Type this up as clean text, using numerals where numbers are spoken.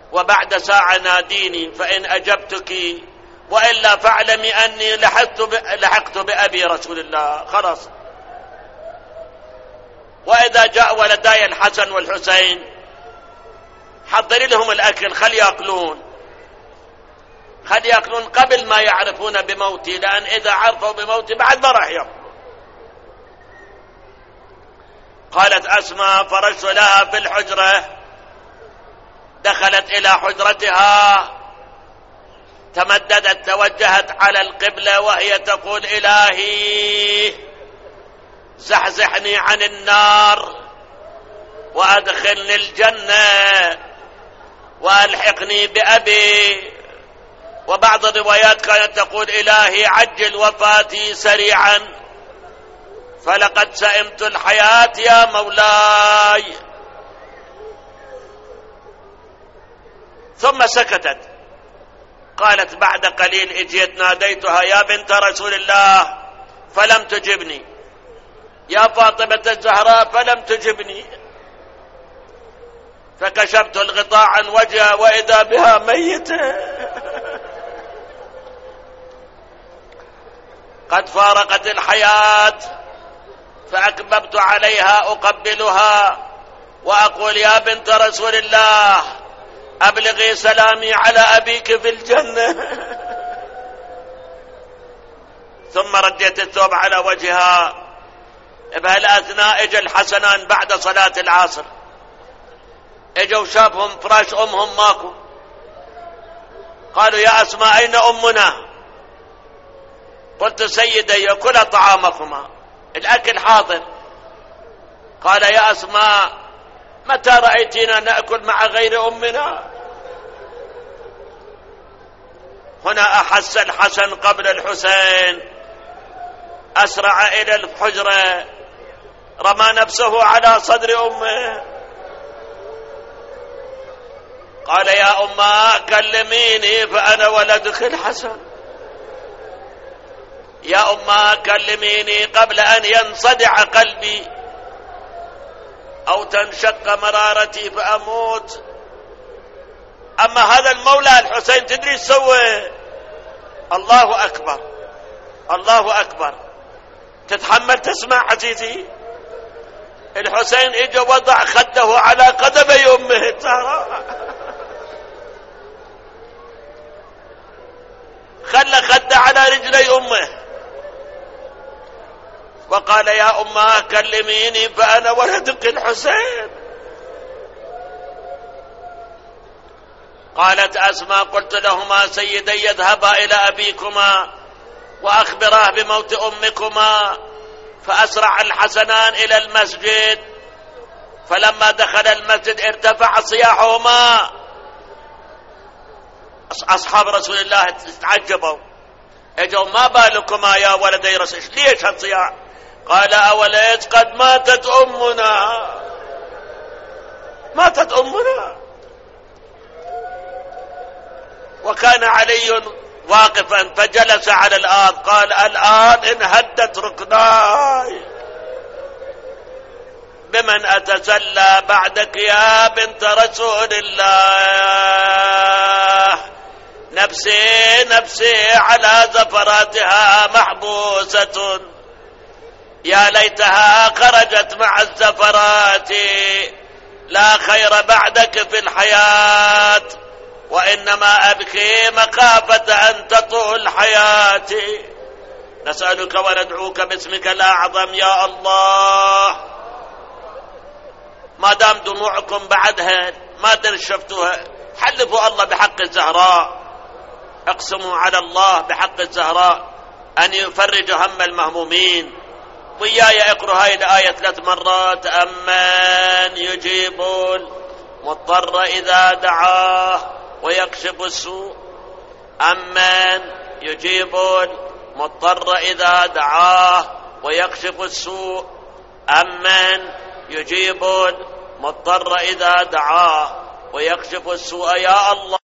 وبعد ساعة ناديني فإن أجبتك، وإلا فاعلمي أني لحقت بأبي رسول الله. خلاص. وإذا جاء ولداي الحسن والحسين حضري لهم الأكل، خل يأكلون قبل ما يعرفون بموتي، لأن إذا عرفوا بموتي بعد ما راح يأكلون. قالت أسماء: فرشت لها في الحجرة، دخلت إلى حجرتها، تمددت، توجهت على القبلة وهي تقول: إلهي زحزحني عن النار وأدخلني الجنة وألحقني بأبي. وبعض الروايات كانت تقول: إلهي عجل وفاتي سريعا فلقد سئمت الحياة يا مولاي. ثم سكتت. قالت بعد قليل اجيت ناديتها: يا بنت رسول الله، فلم تجبني. يا فاطمة الزهراء، فلم تجبني. فكشفت الغطاء عن وجهها وإذا بها ميتة قد فارقت الحياة. فأكببت عليها أقبلها وأقول: يا بنت رسول الله، أبلغي سلامي على أبيك في الجنة. ثم رديت الثوب على وجهها. بهالأثناء اجى الحسنان بعد صلاة العصر، اجوا شافهم فراش أمهم ماكو. قالوا: يا أسماء، أين أمنا؟ قلت: سيدي كلا طعامكما، الأكل حاضر. قال: يا أسماء، متى رأيتنا نأكل مع غير أمنا؟ هنا أحس الحسن قبل الحسين، أسرع إلى الحجرة، رمى نفسه على صدر أمه، قال: يا أمه كلميني فأنا ولدك الحسن. يا أمه كلميني قبل أن ينصدع قلبي أو تنشق مرارتي فأموت. أما هذا المولى الحسين تدري ايش سوى؟ الله أكبر، الله أكبر. تتحمل تسمع عزيزي؟ الحسين اجى وضع خده على قدمي أمه الزهراء، خلى خده على رجلي أمه وقال: يا أمه كلميني فأنا ولدك الحسين. قالت أسماء: قلت لهما: سيدي يذهبا إلى أبيكما وأخبراه بموت أمكما. فأسرع الحسنان إلى المسجد، فلما دخل المسجد ارتفع صياحهما. أصحاب رسول الله تعجبوا، اجوا: ما بالكما يا ولدي رسول، ليش هالصياح؟ قال: أوليس قد ماتت أمنا، ماتت أمنا. وكان علي واقفا فجلس على الآن، قال: الآن انهدت ركناي، بمن أتسلى بعدك يا بنت رسول الله؟ نفسي نفسي على زفراتها محبوسة، يا ليتها خرجت مع الزفرات، لا خير بعدك في الحياة، وإنما أبكي مخافة أن تطول حياتي. نسألك وندعوك باسمك الأعظم يا الله، ما دام دموعكم بعدها ما شفتوها، حلفوا الله بحق الزهراء، اقسموا على الله بحق الزهراء أن يفرج هم المهمومين. وياي اقرأ هاي الآية 3 مرات: أمن يجيب المضطر إذا دعاه ويكشف السوء. أمن يجيب المضطر إذا دعاه ويكشف السوء. أمن يجيب المضطر إذا دعاه ويكشف السوء. يا الله.